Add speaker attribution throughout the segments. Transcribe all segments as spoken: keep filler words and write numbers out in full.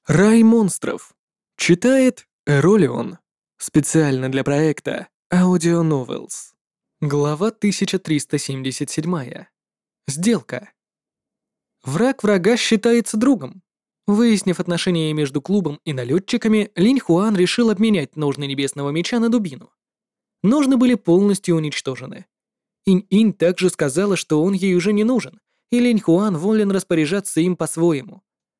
Speaker 1: Рай монстров. Читает Эролион. Специально для проекта Audio Novels. Глава тысяча триста семьдесят семь. Сделка. Враг врага считается другом. Выяснив отношения между клубом и налетчиками, Линь Хуан решил обменять ножны Небесного Меча на дубину. Ножны были полностью уничтожены. Инь-Инь также сказала, что он ей уже не нужен, и Линь Хуан волен распоряжаться им по-своему.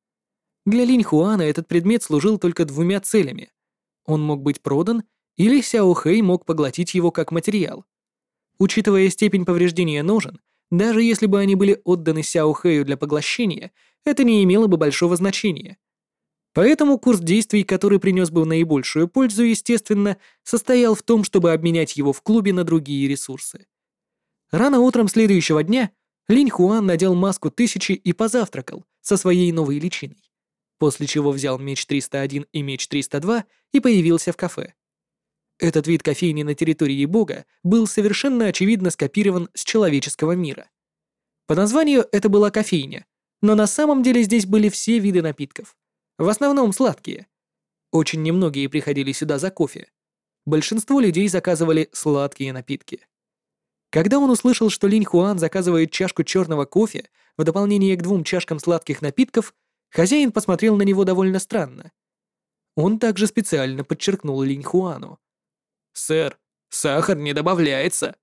Speaker 1: Для Линь Хуана этот предмет служил только двумя целями. Он мог быть продан, или Сяо Хэй мог поглотить его как материал. Учитывая степень повреждения ножен, даже если бы они были отданы Сяо Хэю для поглощения, это не имело бы большого значения. Поэтому курс действий, который принес бы наибольшую пользу, естественно, состоял в том, чтобы обменять его в клубе на другие ресурсы. Рано утром следующего дня Линь Хуан надел маску тысячи и позавтракал со своей новой личиной, после чего взял меч триста один и меч триста два и появился в кафе. Этот вид кофейни на территории бога был совершенно очевидно скопирован с человеческого мира. По названию это была кофейня, но на самом деле здесь были все виды напитков. В основном сладкие. Очень немногие приходили сюда за кофе. Большинство людей заказывали сладкие напитки. Когда он услышал, что Линь Хуан заказывает чашку черного кофе в дополнение к двум чашкам сладких напитков, хозяин посмотрел на него довольно странно. Он также специально подчеркнул Линь Хуану. «Сэр, сахар не добавляется».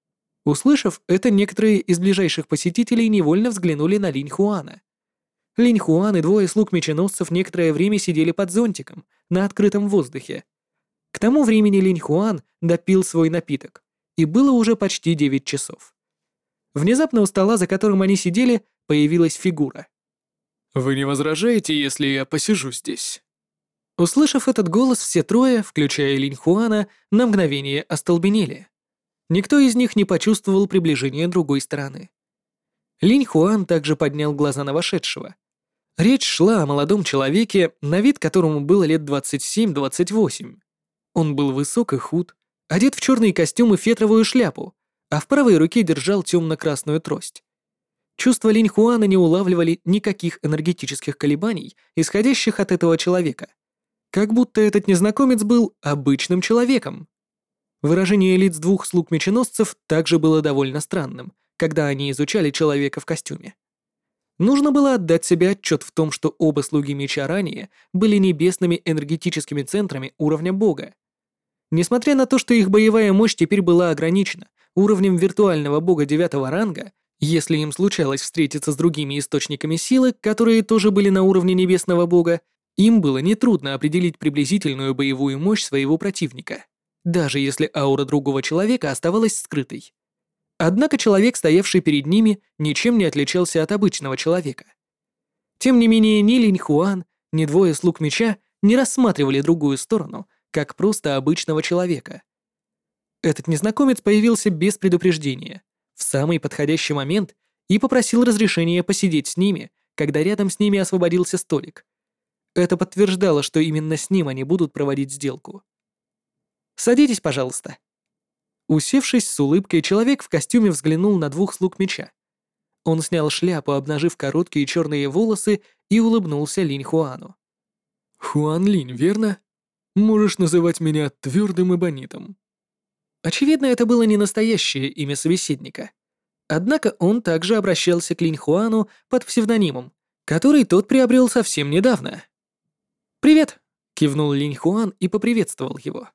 Speaker 1: Услышав это, некоторые из ближайших посетителей невольно взглянули на Линь Хуана. Линь Хуан и двое слуг меченосцев некоторое время сидели под зонтиком, на открытом воздухе. К тому времени Линь Хуан допил свой напиток, и было уже почти девять часов. Внезапно у стола, за которым они сидели, появилась фигура.
Speaker 2: «Вы не возражаете, если я посижу здесь?»
Speaker 1: Услышав этот голос, все трое, включая Линь Хуана, на мгновение остолбенели. Никто из них не почувствовал приближения другой стороны. Линь Хуан также поднял глаза на вошедшего. Речь шла о молодом человеке, на вид которому было лет двадцать семь-двадцать восемь. Он был высок и худ, одет в черный костюм и фетровую шляпу, а в правой руке держал темно-красную трость. Чувства Линь Хуана не улавливали никаких энергетических колебаний, исходящих от этого человека. Как будто этот незнакомец был обычным человеком. Выражение лиц двух слуг меченосцев также было довольно странным, когда они изучали человека в костюме. Нужно было отдать себе отчет в том, что оба слуги меча ранее были небесными энергетическими центрами уровня бога. Несмотря на то, что их боевая мощь теперь была ограничена уровнем виртуального бога девятого ранга, если им случалось встретиться с другими источниками силы, которые тоже были на уровне небесного бога, им было нетрудно определить приблизительную боевую мощь своего противника, даже если аура другого человека оставалась скрытой. Однако человек, стоявший перед ними, ничем не отличался от обычного человека. Тем не менее, ни Линь Хуан, ни двое слуг меча не рассматривали другую сторону, как просто обычного человека. Этот незнакомец появился без предупреждения, в самый подходящий момент, и попросил разрешения посидеть с ними, когда рядом с ними освободился столик. Это подтверждало, что именно с ним они будут проводить сделку. «Садитесь, пожалуйста». Усевшись с улыбкой, человек в костюме взглянул на двух слуг меча. Он снял шляпу, обнажив короткие черные волосы, и улыбнулся Линь Хуану.
Speaker 2: «Хуан Линь, верно? Можешь называть меня твердым эбонитом».
Speaker 1: Очевидно, это было не настоящее имя собеседника. Однако он также обращался к Линь Хуану под псевдонимом, который тот приобрел совсем недавно. «Привет!» — кивнул Линь Хуан и поприветствовал его.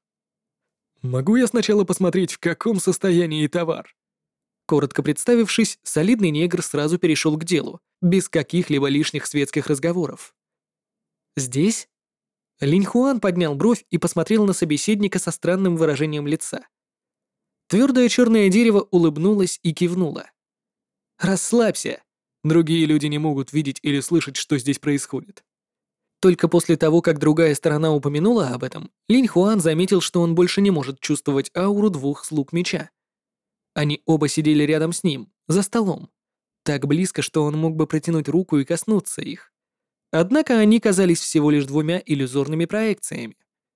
Speaker 2: «Могу я сначала посмотреть, в каком состоянии товар?»
Speaker 1: Коротко представившись, солидный негр сразу перешел к делу, без каких-либо лишних светских разговоров. «Здесь?» Линь Хуан поднял бровь и посмотрел на собеседника со странным выражением лица. Твердое черное дерево улыбнулось и кивнуло. «Расслабься. Другие люди не могут видеть или слышать, что здесь происходит». Только после того, как другая сторона упомянула об этом, Линь Хуан заметил, что он больше не может чувствовать ауру двух слуг меча. Они оба сидели рядом с ним, за столом, так близко, что он мог бы протянуть руку и коснуться их. Однако они казались всего лишь двумя иллюзорными проекциями.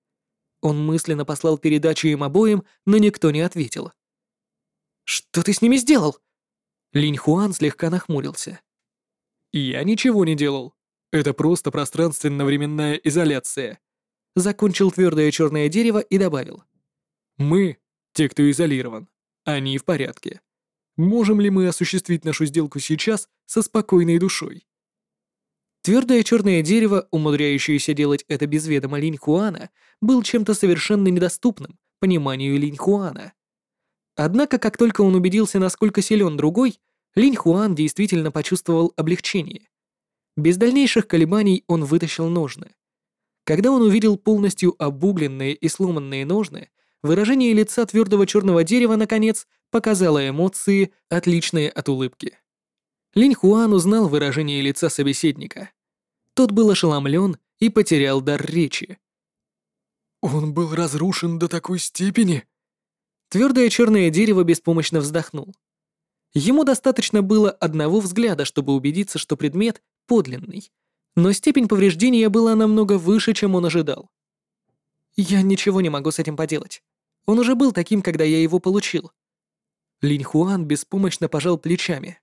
Speaker 1: Он мысленно послал передачу им обоим, но никто не ответил. «Что ты с ними сделал?» Линь Хуан слегка нахмурился.
Speaker 2: «Я ничего не делал.
Speaker 1: Это просто пространственно-временная изоляция. Закончил твердое черное дерево и добавил. Мы, те, кто изолирован, они в порядке. Можем ли мы осуществить нашу сделку сейчас со спокойной душой? Твердое черное дерево, умудряющееся делать это без ведома Линь Хуана, был чем-то совершенно недоступным пониманию Линь Хуана. Однако, как только он убедился, насколько силен другой, Линь Хуан действительно почувствовал облегчение. Без дальнейших колебаний он вытащил ножны. Когда он увидел полностью обугленные и сломанные ножны, выражение лица твердого черного дерева, наконец, показало эмоции, отличные от улыбки. Линь Хуан узнал выражение лица собеседника. Тот был ошеломлен и потерял дар речи.
Speaker 2: «Он был разрушен до такой степени?»
Speaker 1: Твердое черное дерево беспомощно вздохнул. Ему достаточно было одного взгляда, чтобы убедиться, что предмет подлинный, но степень повреждения была намного выше, чем он ожидал. «Я ничего не могу с этим поделать. Он уже был таким, когда я его получил». Линь Хуан беспомощно пожал плечами.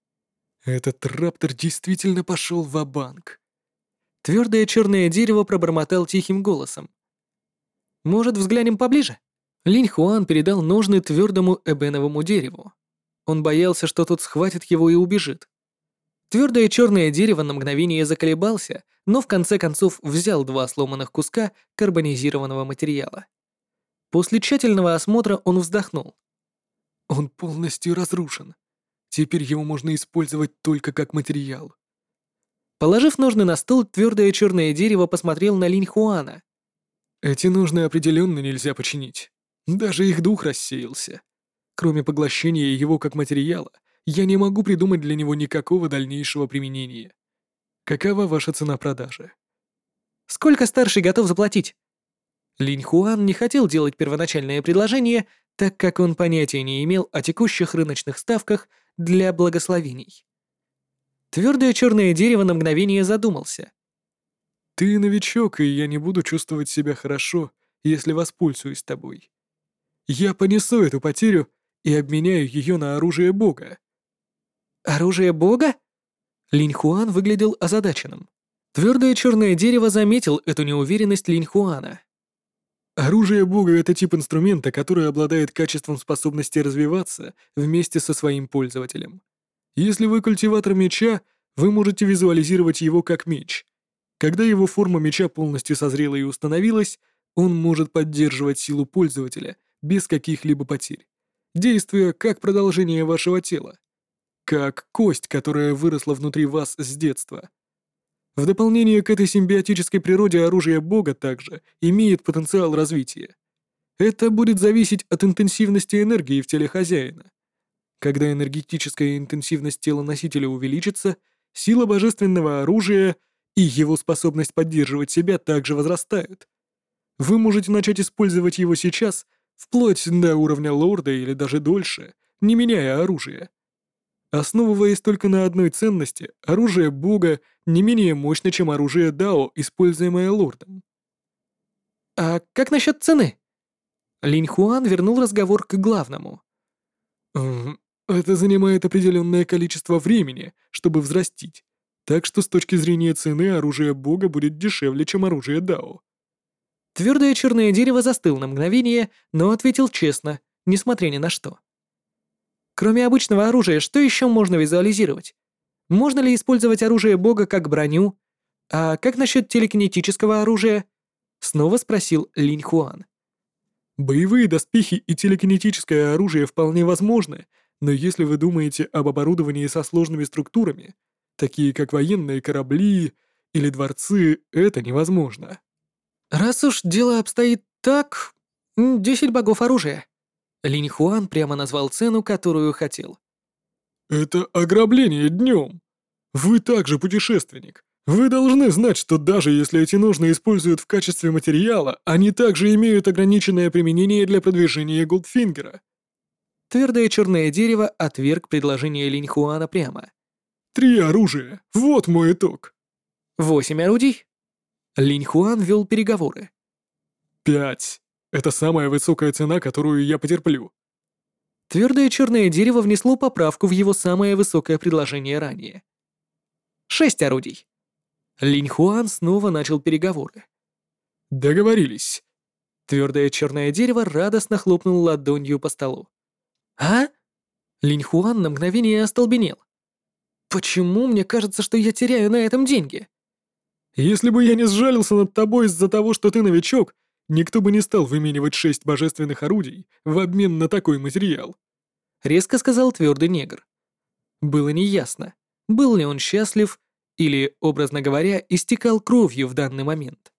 Speaker 2: «Этот раптор действительно пошел ва-банк».
Speaker 1: Твердое черное дерево пробормотал тихим голосом. «Может, взглянем поближе?» Линь Хуан передал ножны твердому эбеновому дереву. Он боялся, что тот схватит его и убежит. Твердое черное дерево на мгновение заколебался, но в конце концов взял два сломанных куска карбонизированного материала. После тщательного осмотра он вздохнул.
Speaker 2: «Он полностью разрушен. Теперь его можно использовать только как материал».
Speaker 1: Положив ножны на стол, твердое черное дерево посмотрел на Линь Хуана.
Speaker 2: «Эти ножны определенно нельзя починить. Даже их дух рассеялся. Кроме поглощения его как материала, я не могу придумать для него никакого дальнейшего применения. Какова ваша цена продажи?»
Speaker 1: «Сколько старший готов заплатить?» Линь Хуан не хотел делать первоначальное предложение, так как он понятия не имел о текущих рыночных ставках для благословений. Твердое черное дерево на мгновение задумался.
Speaker 2: «Ты новичок, и я не буду чувствовать себя хорошо, если воспользуюсь тобой. Я понесу эту потерю и обменяю ее на оружие бога».
Speaker 1: «Оружие бога?» Линь Хуан выглядел озадаченным. Твердое черное дерево заметил эту неуверенность Линь Хуана.
Speaker 2: «Оружие бога — это тип инструмента, который обладает качеством способности развиваться вместе со своим пользователем. Если вы культиватор меча, вы можете визуализировать его как меч. Когда его форма меча полностью созрела и установилась, он может поддерживать силу пользователя без каких-либо потерь, действуя как продолжение вашего тела, как кость, которая выросла внутри вас с детства. В дополнение к этой симбиотической природе оружие бога также имеет потенциал развития. Это будет зависеть от интенсивности энергии в теле хозяина. Когда энергетическая интенсивность тела носителя увеличится, сила божественного оружия и его способность поддерживать себя также возрастают. Вы можете начать использовать его сейчас, вплоть до уровня лорда или даже дольше, не меняя оружие. Основываясь только на одной ценности, оружие бога не менее мощно, чем оружие дао, используемое лордом.
Speaker 1: «А как насчет цены?» Линь Хуан вернул разговор к главному.
Speaker 2: «Эм, Это занимает определенное количество времени, чтобы взрастить, так что с точки зрения цены оружие бога будет дешевле, чем оружие дао».
Speaker 1: Твердое черное дерево застыл на мгновение, но ответил честно, несмотря ни на что. «Кроме обычного оружия, что еще можно визуализировать? Можно ли использовать оружие бога как броню? А как насчет телекинетического оружия?» Снова спросил Линь Хуан.
Speaker 2: Боевые доспехи и телекинетическое оружие вполне возможны, но если вы думаете об оборудовании со сложными структурами, такие как военные корабли или дворцы, это невозможно.
Speaker 1: «Раз уж дело обстоит так, м, десять богов оружия». Линь Хуан прямо назвал цену, которую хотел.
Speaker 2: Это ограбление днем. Вы также путешественник. Вы должны знать, что даже если эти ножны используют в качестве материала, они также имеют ограниченное применение для продвижения Голдфингера.
Speaker 1: Твердое черное дерево отверг предложение Линь Хуана прямо.
Speaker 2: Три оружия. Вот мой итог.
Speaker 1: Восемь орудий? Линь Хуан вел переговоры.
Speaker 2: Пять. Это самая высокая цена, которую я потерплю.
Speaker 1: Твердое черное дерево внесло поправку в его самое высокое предложение ранее. Шесть орудий. Линь Хуан снова начал переговоры.
Speaker 2: Договорились.
Speaker 1: Твердое черное дерево радостно хлопнуло ладонью по столу. «А?» Линь Хуан на мгновение остолбенел. «Почему мне кажется, что я теряю на этом деньги?»
Speaker 2: Если бы я не сжалился над тобой из-за того, что ты новичок, никто бы не стал выменивать шесть божественных орудий в обмен на такой материал.
Speaker 1: Резко сказал твердый негр. Было неясно, был ли он счастлив или, образно говоря, истекал кровью в данный момент.